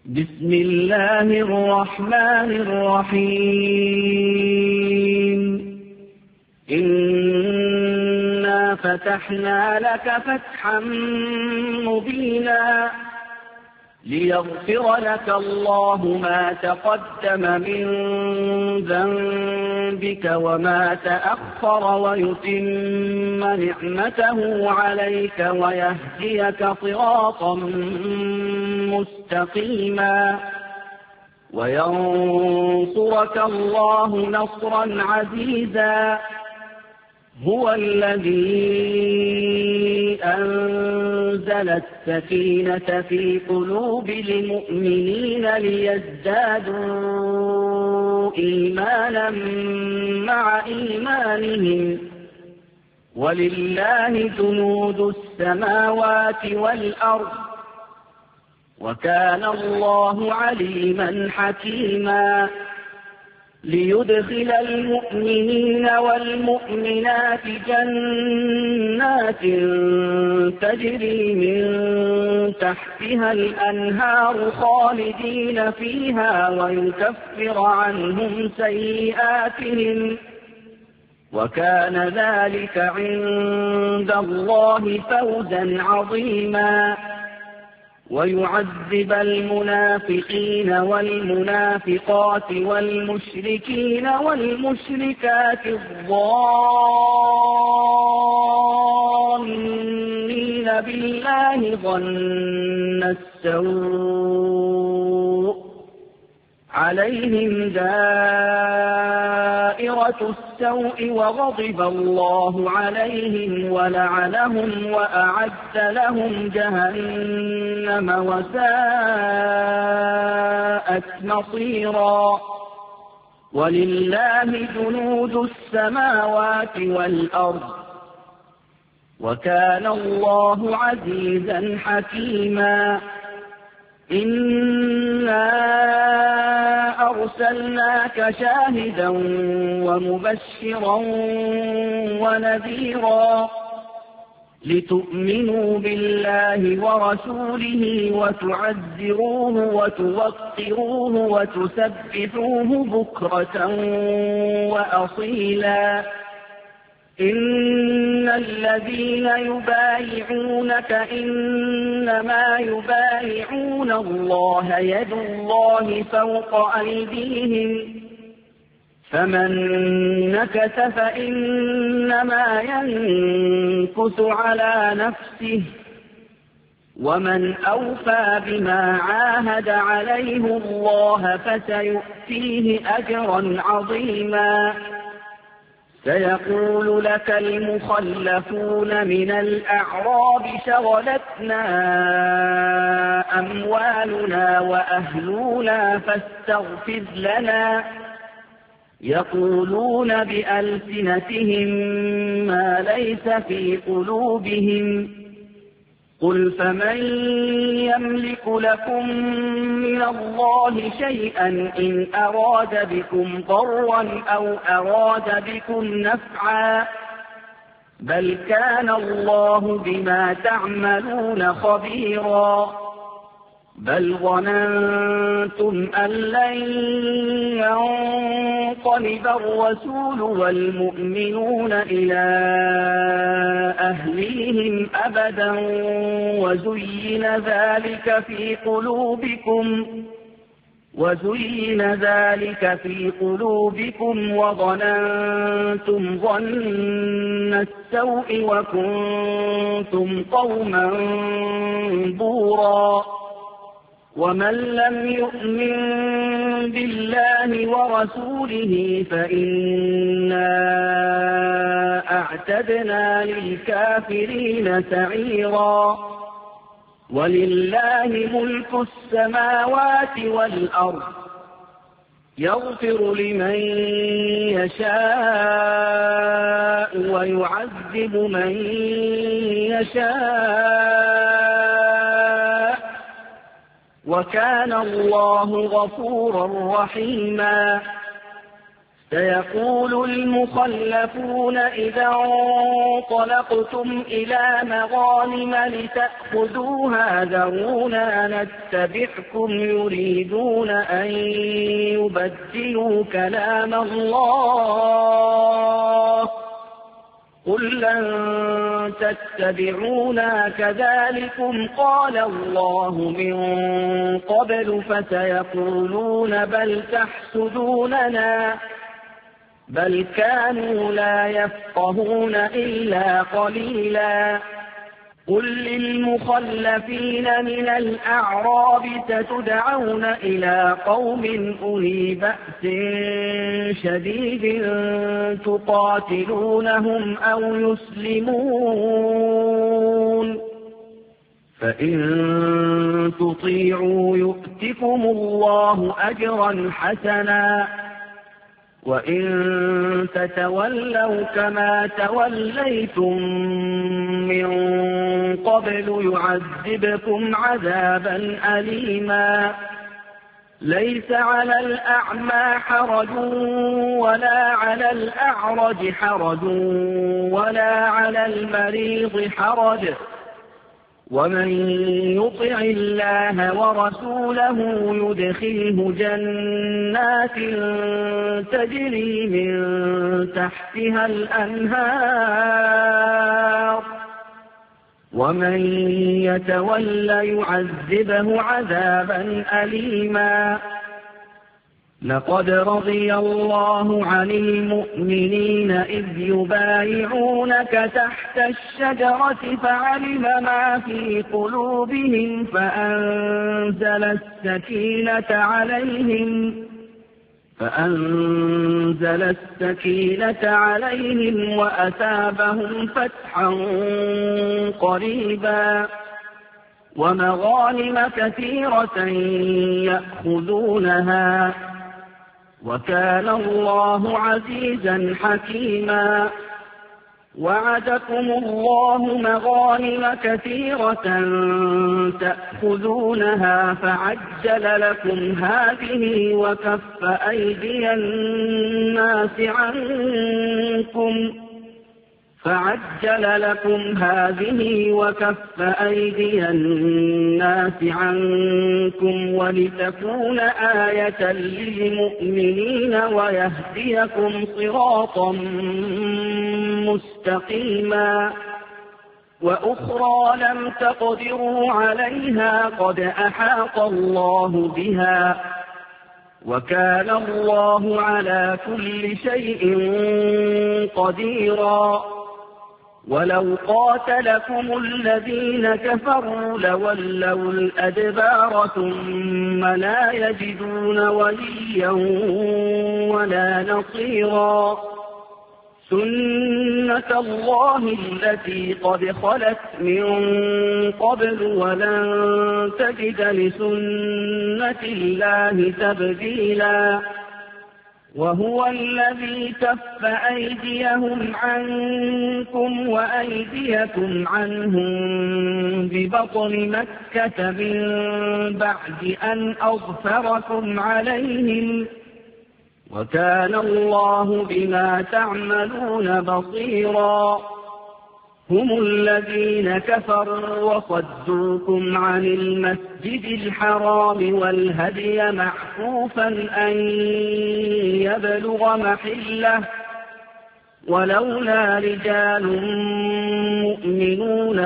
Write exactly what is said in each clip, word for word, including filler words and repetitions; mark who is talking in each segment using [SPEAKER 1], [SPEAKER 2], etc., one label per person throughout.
[SPEAKER 1] بسم الله الرحمن الرحيم إنا فتحنا لك فتحا مبينا ليغفر لك الله ما تقدم من ذنبك وما تأخر ويتم نعمته عليك ويهديك صراطا مستقيما وينصرك الله نصرا عزيزا هو الذي أنزل السكينة في قلوب المؤمنين ليزدادوا إيمانا مع إيمانهم ولله جنود السماوات والأرض وكان الله عليما حكيما ليدخل المؤمنين والمؤمنات جنات تجري من تحتها الأنهار خالدين فيها ويكفر عنهم سيئاتهم وكان ذلك عند الله فوزا عظيما ويعذب المنافقين والمنافقات والمشركين والمشركات الظانين بالله ظن السوء عليهم دائرة السوء وغضب الله عليهم ولعنهم وأعد لهم جهنم وساءت مصيرا ولله جنود السماوات والأرض وكان الله عزيزا حكيما إنا أرسلناك شاهدا ومبشرا ونذيرا لتؤمنوا بالله ورسوله وتعزروه وتوقروه وتسبحوه بكرة وأصيلا إن الذين يبايعونك إنما يبايعون الله يد الله فوق أيديهم فمن نكث فإنما ينكث على نفسه ومن أوفى بما عاهد عليه الله فسيؤتيه أجرا عظيما سيقول لك المخلفون من الأعراب شغلتنا أموالنا وأهلنا فاستغفر لنا يقولون بألسنتهم ما ليس في قلوبهم قل فمن يملك لكم من الله شيئا إن أراد بكم ضرا أو أراد بكم نفعا بل كان الله بما تعملون خبيرا بل ظننتم أن لن ينقلب الرسول والمؤمنون إلى أهليهم أبدا وزين ذلك في قلوبكم وزين ذلك في قلوبكم وظننتم ظن السوء وكنتم قوما بورا ومن لم يؤمن بالله ورسوله فإنا أعتدنا للكافرين سعيرا ولله ملك السماوات والأرض يغفر لمن يشاء ويعذب من يشاء وكان الله غفورا رحيما سيقول المخلفون إذا انطلقتم إلى مغانم لتأخذوها ذرونا نتبعكم يريدون أن يبدلوا كلام الله قل لن تتبعونا كذلكم قال الله من قبل فسيقولون بل تحسدوننا بل كانوا لا يفقهون إلا قليلا قل للمخلفين من الأعراب ستدعون إلى قوم أولي بأس شديد تقاتلونهم أو يسلمون فإن تطيعوا يؤتكم الله أجرا حسنا وإن تتولوا كما توليتم من قبل يعذبكم عذابا أليما ليس على الأعمى حرج ولا على الأعرج حرج ولا على المريض حرج ومن يطع الله ورسوله يدخله جنات تجري من تحتها الأنهار ومن يتول يعذبه عذابا أليما لقد رضي الله عن المؤمنين إذ يبايعونك تحت الشجرة فعلم ما في قلوبهم فأنزل السكينة عليهم فأنزل السكينة عليهم وأثابهم فتحا قريبا ومغانم كثيرة يأخذونها وكان الله عزيزا حكيما وعدكم الله مغانم كثيرة تأخذونها فعجل لكم هذه وكف أيدي الناس عنكم فعجل لكم هذه وكف أيدي الناس عنكم ولتكون آية للمؤمنين ويهديكم صراطا مستقيما وأخرى لم تقدروا عليها قد أحاط الله بها وكان الله على كل شيء قديرا ولو قاتلكم الذين كفروا لولوا الأدبار ثم لا يجدون وليا ولا نصيرا سنة الله التي قد خلت من قبل ولن تجد لسنة الله تبديلا وهو الذي كف أيديهم عنكم وأيديكم عنهم ببطن مكة من بعد أن أظفركم عليهم وكان الله بما تعملون بصيرا هم الذين كفروا وصدوكم عن المسجد الحرام والهدي معكوفا أن يبلغ محله ولولا رجال مؤمنون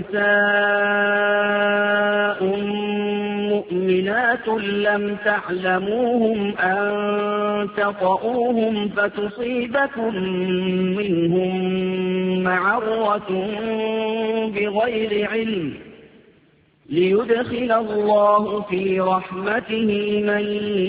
[SPEAKER 1] ونساء مؤمنات لم تعلموهم أن تطؤوهم فتصيبكم منهم معرة بغير علم ليدخل الله في رحمته من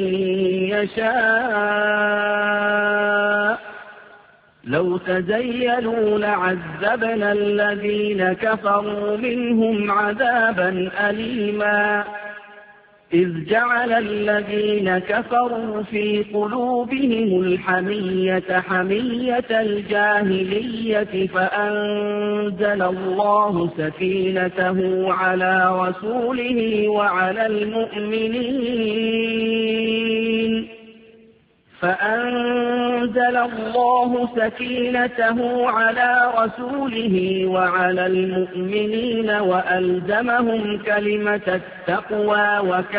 [SPEAKER 1] يشاء لو تزيلوا لعذبنا الذين كفروا منهم عذابا أليما إذ جعل الذين كفروا في قلوبهم الحمية حمية الجاهلية فأنزل الله سكينته على رسوله وعلى المؤمنين فأنزل أنزل الله سكينته على رسوله وعلى المؤمنين وألزمهم كلمة التقوى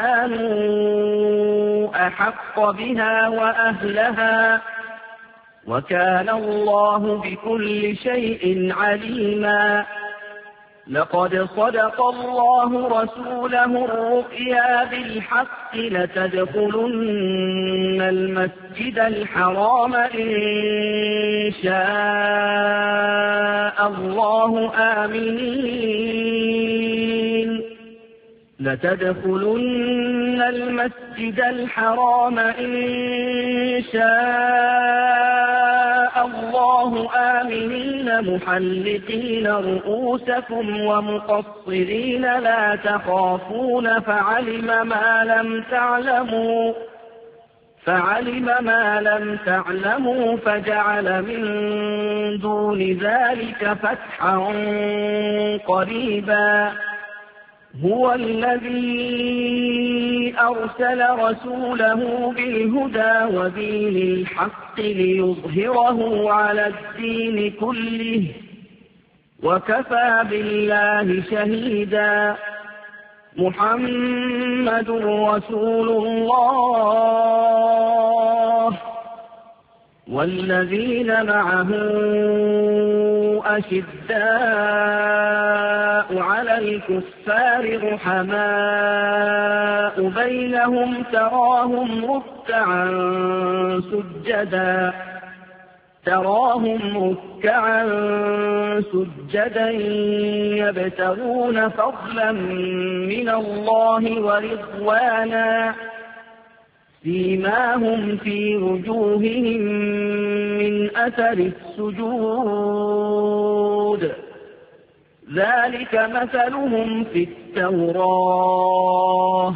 [SPEAKER 1] وكانوا أحق بها وأهلها وكان الله بكل شيء عليما. لقد صدق الله رسوله الرؤيا بالحق لتدخلن المسجد الحرام إن شاء الله آمنين لتدخلن المسجد الحرام إن شاء الله آمنين محلقين رؤوسكم ومقصرين لا تخافون فعلم ما لم تعلموا فعلم ما لم تعلموا فجعل من دون ذلك فتحا قريبا. هو الذي أرسل رسوله بالهدى ودين الحق ليظهره على الدين كله وكفى بالله شهيدا. محمد رسول الله والذين معه أشداء على الكفار رحماء بينهم تراهم ركعا سجدا تراهم ركعا سجدا يبتغون فضلا من الله ورضوانا سيماهم في وجوههم من أثر السجود ذلك مثلهم في التوراة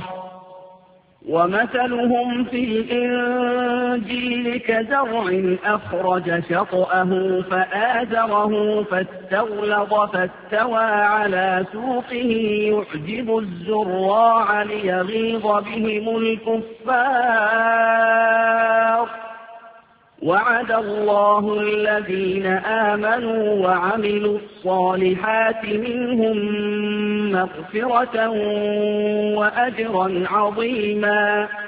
[SPEAKER 1] ومثلهم في الإنجيل كزرع أخرج شطأه فآزره فاستغلظ فاستوى على سوقه يعجب الزراع ليغيظ بهم الكفار. وعد الله الذين آمنوا وعملوا الصالحات منهم مغفرة وأجرا عظيما.